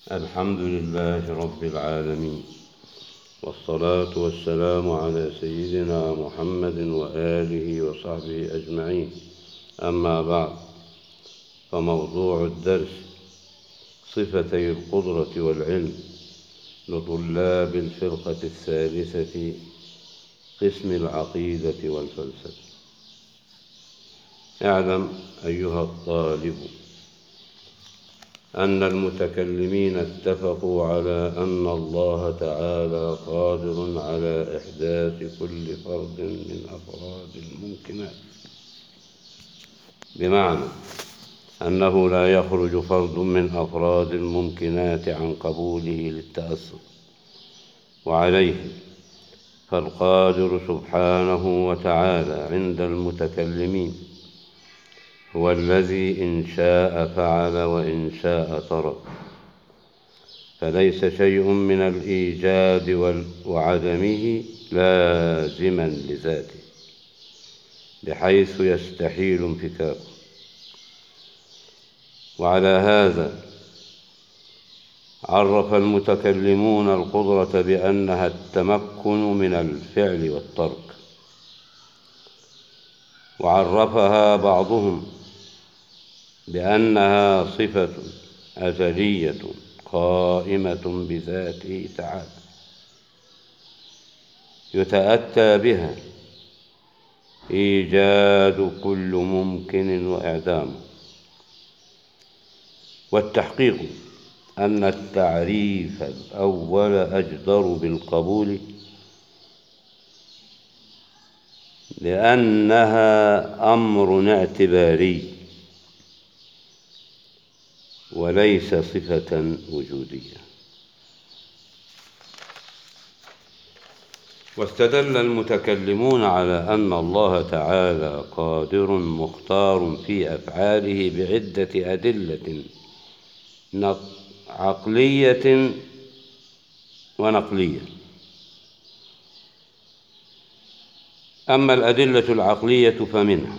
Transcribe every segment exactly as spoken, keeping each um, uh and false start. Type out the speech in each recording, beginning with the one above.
الحمد لله رب العالمين، والصلاة والسلام على سيدنا محمد وآله وصحبه أجمعين. أما بعد، فموضوع الدرس صفتي القدرة والعلم لطلاب الفرقة الثالثة قسم العقيدة والفلسفة. اعلم أيها الطالب أن المتكلمين اتفقوا على أن الله تعالى قادر على إحداث كل فرد من أفراد الممكنات، بمعنى أنه لا يخرج فرد من أفراد الممكنات عن قبوله للتأثر، وعليه فالقادر سبحانه وتعالى عند المتكلمين هو الذي إن شاء فعل وإن شاء ترك، فليس شيء من الإيجاد وعدمه لازما لذاته بحيث يستحيل انفكاكه. وعلى هذا عرف المتكلمون القدرة بأنها التمكن من الفعل والترك، وعرفها بعضهم بأنها صفة أزلية قائمة بذاته تعالى يتأتى بها إيجاد كل ممكن وإعدامه. والتحقيق أن التعريف الأول أجدر بالقبول، لأنها أمر اعتباري وليس صفة وجودية. واستدل المتكلمون على أن الله تعالى قادر مختار في أفعاله بعدة أدلة عقلية ونقلية. أما الأدلة العقلية فمنها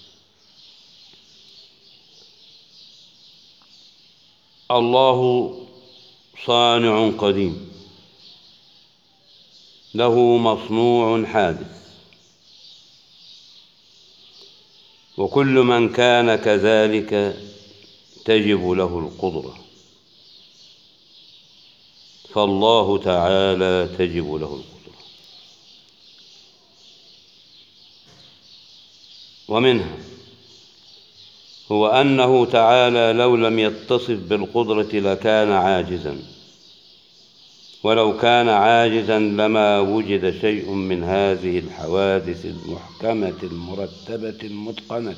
الله صانع قديم له مصنوع حادث، وكل من كان كذلك تجب له القدرة، فالله تعالى تجب له القدرة. ومنها هو أنه تعالى لو لم يتصف بالقدرة لكان عاجزا، ولو كان عاجزا لما وجد شيء من هذه الحوادث المحكمة المرتبة المتقنة،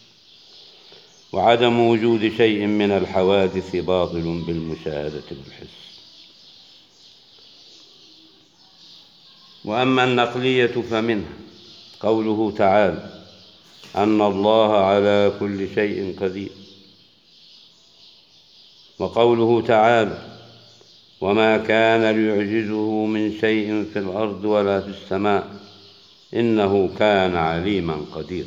وعدم وجود شيء من الحوادث باطل بالمشاهدة والحس. وأما النقلية فمنها قوله تعالى أن الله على كل شيء قدير، وقوله تعالى وما كان ليعجزه من شيء في الأرض ولا في السماء إنه كان عليما قديرا.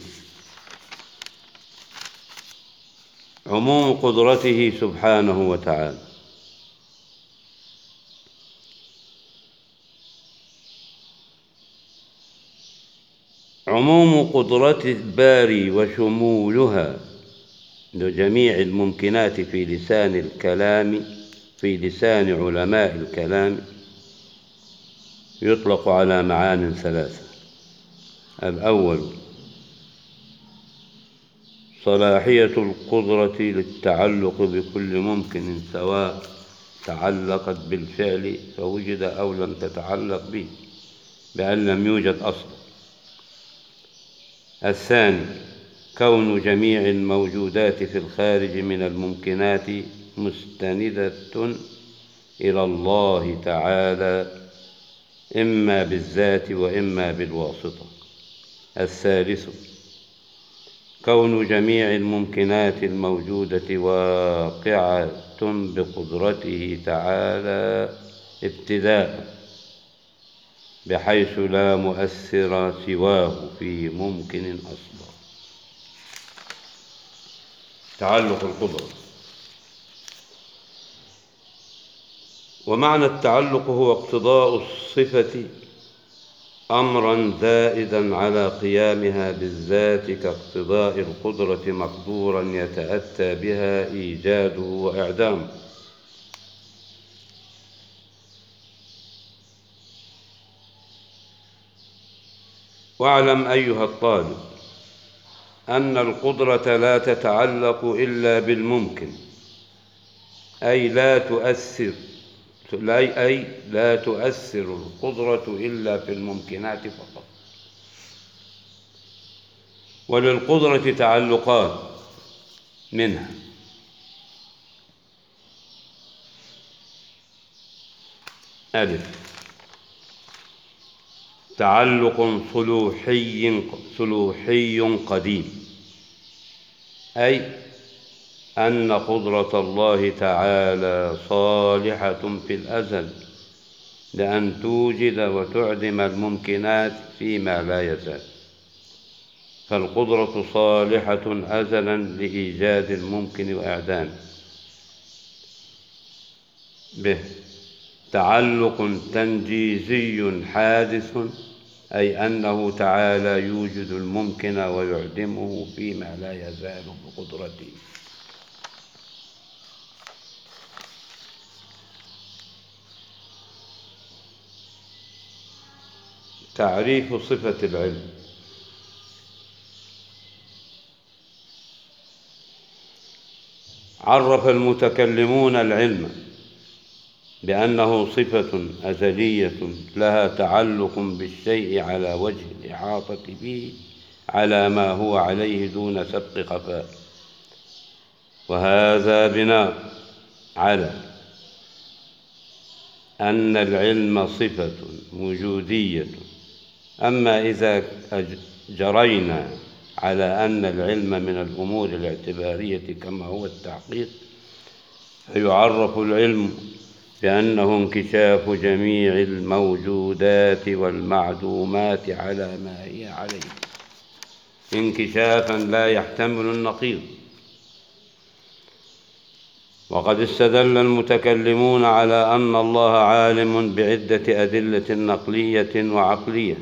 عموم قدرته سبحانه وتعالى عموم قدرة الباري وشمولها لجميع الممكنات في لسان الكلام في لسان علماء الكلام يطلق على معان ثلاثة. الأول صلاحية القدرة للتعلق بكل ممكن، سواء تعلقت بالفعل فوجد أو لم تتعلق به بأن لم يوجد أصلا. الثاني كون جميع الموجودات في الخارج من الممكنات مستندة إلى الله تعالى إما بالذات وإما بالواسطة. الثالث كون جميع الممكنات الموجودة واقعة بقدرته تعالى ابتداء، بحيث لا مؤثر سواه في ممكن أصلا. تعلق القدرة ومعنى التعلق هو اقتضاء الصفة أمرا زائدا على قيامها بالذات، كاقتضاء القدرة مقدورا يتأتى بها إيجاده وإعدامه. واعلم أيها الطالب أن القدرة لا تتعلق إلا بالممكن، أي لا تؤثر أي لا تؤثر القدرة إلا في الممكنات فقط. وللقدرة تعلقات، منها: ألف، تعلق صلوحي صلوحي قديم، أي أن قدرة الله تعالى صالحة في الأزل لأن توجد وتعدم الممكنات فيما لا يزال، فالقدرة صالحة أزلا لإيجاد الممكن وإعدامه. به، تعلق تنجيزي حادث، أي أنه تعالى يوجد الممكن ويعدمه فيما لا يزال بقدرته. تعريف صفة العلم. عرف المتكلمون العلم بأنه صفة أزلية لها تعلق بالشيء على وجه الإحاطة به على ما هو عليه دون سبق خفاء، وهذا بناء على أن العلم صفة وجودية. أما إذا جرينا على أن العلم من الأمور الاعتبارية كما هو التحقيق، فيعرف العلم بأنه انكشاف جميع الموجودات والمعدومات على ما هي عليه، انكشافا لا يحتمل النقيض. وقد استدل المتكلمون على أن الله عالم بعدة أدلة نقلية وعقلية.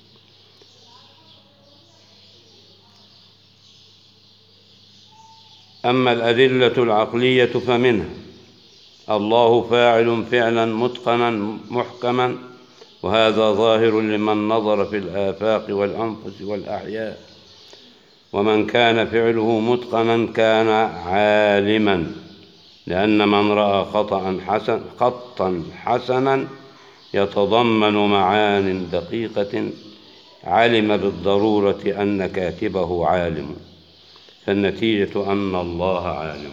أما الأدلة العقلية فمنها: الله فاعل فعلا متقنا محكما، وهذا ظاهر لمن نظر في الآفاق والأنفس والأحياء، ومن كان فعله متقنا كان عالما، لأن من رأى خطأ حسن خطا حسنا يتضمن معان دقيقة علم بالضرورة أن كاتبه عالم، فالنتيجة أن الله عالم.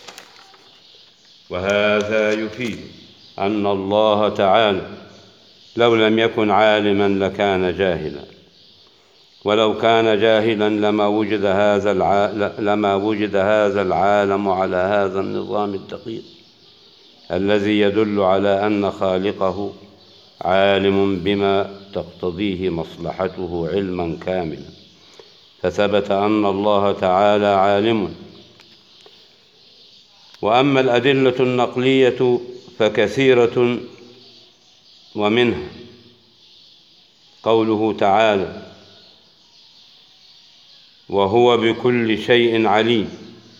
وهذا يفيد أن الله تعالى لو لم يكن عالما لكان جاهلا، ولو كان جاهلا لما وجد هذا لما وجد هذا العالم على هذا النظام الدقيق الذي يدل على أن خالقه عالم بما تقتضيه مصلحته علما كاملا، فثبت أن الله تعالى عالم. وأما الأدلة النقلية فكثيرة، ومنها قوله تعالى: وهو بكل شيء عليم،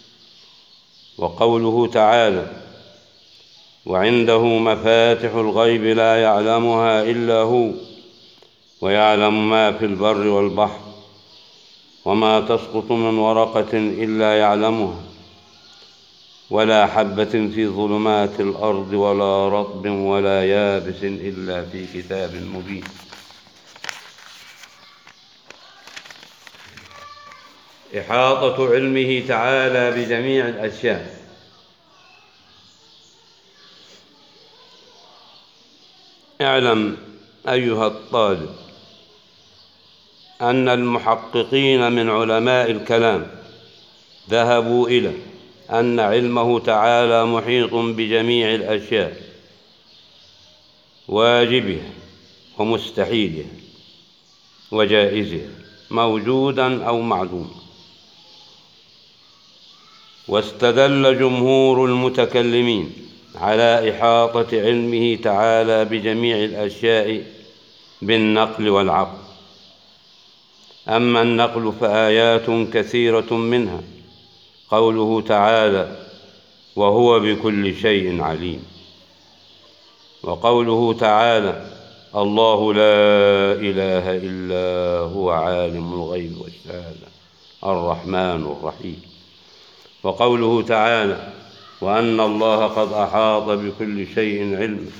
وقوله تعالى: وعنده مفاتح الغيب لا يعلمها إلا هو، ويعلم ما في البر والبحر، وما تسقط من ورقة إلا يعلمها، ولا حبة في ظلمات الأرض ولا رطب ولا يابس إلا في كتاب مبين. إحاطة علمه تعالى بجميع الأشياء. اعلم أيها الطالب أن المحققين من علماء الكلام ذهبوا إلى أن علمه تعالى محيط بجميع الأشياء، واجبها ومستحيلها وجائزها، موجودا أو معدوما. واستدل جمهور المتكلمين على إحاطة علمه تعالى بجميع الأشياء بالنقل والعقل. أما النقل فآيات كثيرة منها قوله تعالى: وهو بكل شيء عليم. وقوله تعالى: الله لا إله إلا هو عالم الغيب والشهادة الرحمن الرحيم. وقوله تعالى: وأن الله قد أحاط بكل شيء علما.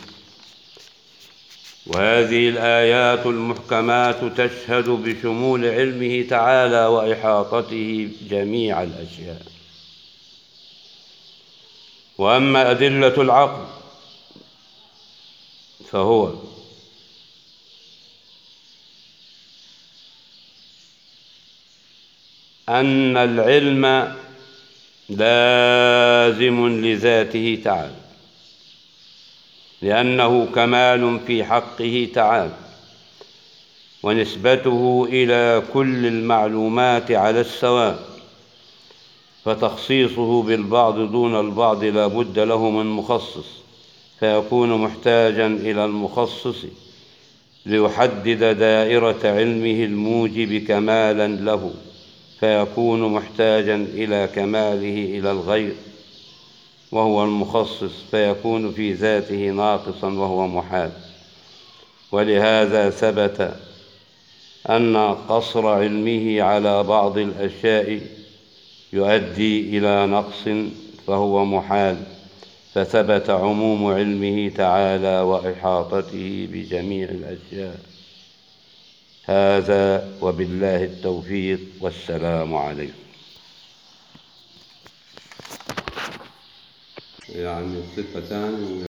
وهذه الآيات المحكمات تشهد بشمول علمه تعالى وإحاطته جميع الأشياء. وأما أدلة العقل فهو أن العلم لازم لذاته تعالى، لأنه كمال في حقه تعالى، ونسبته إلى كل المعلومات على السواء، فتخصيصه بالبعض دون البعض لا بد له من مخصص، فيكون محتاجا إلى المخصص ليحدد دائرة علمه الموجب كمالا له، فيكون محتاجا إلى كماله إلى الغير وهو المخصص، فيكون في ذاته ناقصا وهو محال. ولهذا ثبت أن قصر علمه على بعض الأشياء يؤدي إلى نقص فهو محال، فثبت عموم علمه تعالى وإحاطته بجميع الأشياء. هذا وبالله التوفيق، والسلام عليكم. يعني الصفتان